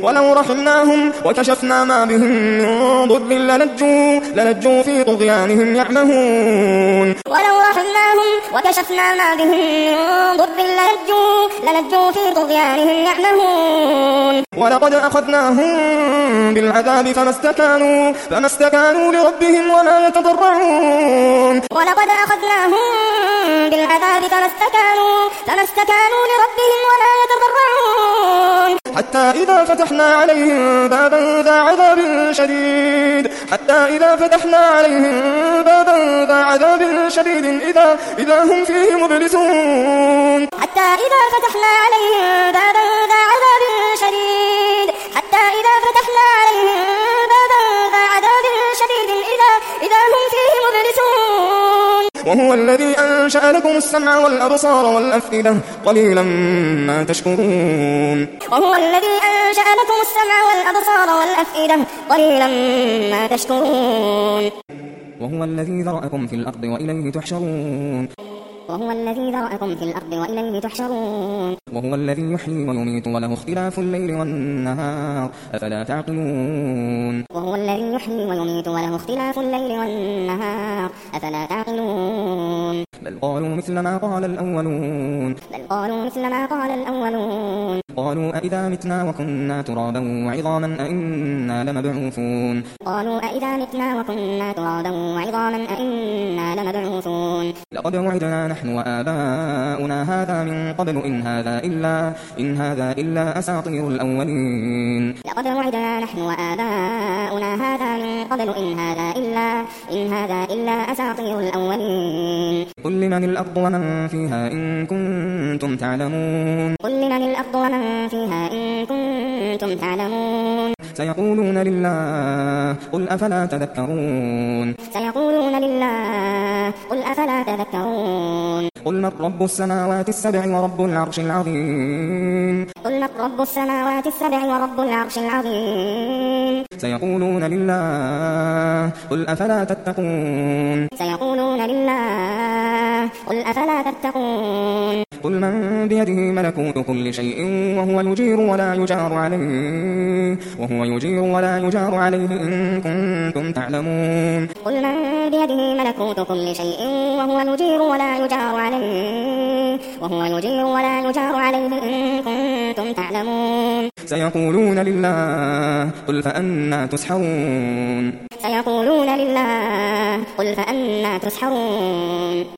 ولو رحمناهم وكشفنا ما بهم من ضر للجوا في طغيانهم يعمهون ولو رحمناهم وكشفنا ما بهم من ضر للجوا في طغيانهم يعمهون ولقد أخذناهم بالعذاب فما استكانوا لربهم ولا يتضرعون ولقد أخذناهم بالعذاب فما استكانوا لربهم ولا يتضرعون حتى إذا فتحنا عليهم بابا ذا عذاب شديد إذا هم فيه مبلسون حتى إذا فتحنا عليهم بابا ذا عذاب شديد إذا هم فيه مبلسون وهو الذي أنشأ لكم السمع والأبصار والأفئدة قليلا ما تشكرون وهو الذي أنشأ لكم السمع والأبصار والأفئدة قليلا ما تشكرون وهو الذي ذرأكم في الأرض وإليه تحشرون وهو الذي ذرأكم في الأرض وإليه تحشرون وهو الذي يحيي ويميت وله اختلاف الليل والنهار أفلا تعقلون وهو الذي يحيي ويميت وله اختلاف الليل والنهار أفلا تعقلون بل قالوا مثل ما قال الأولون قالوا أئذا متنا وكنا ترابا وعظاما أئنا لمبعوثون لقد وعدنا نحن وآباؤنا هذا من قبل إن هذا إلا أساطير الأولين لقد وعدنا نحن وآباؤنا هذا من قبل إن هذا إلا أساطير الأولين قل لمن الأرض ومن فيها إن كنتم تعلمون سيقولون لله قل أفلا تذكرون قل من رب السماوات السبع ورب العرش العظيم سيقولون لله قل أفلا تتقون قل من بيده ملكوت كل شيء وهو يجير ولا يجار عليه إن كنتم تعلمون قل من بيده ملكوت كل شيء وهو يجير ولا يجار عليه إن كنتم تعلمون سيقولون لله قل فأنى تسحرون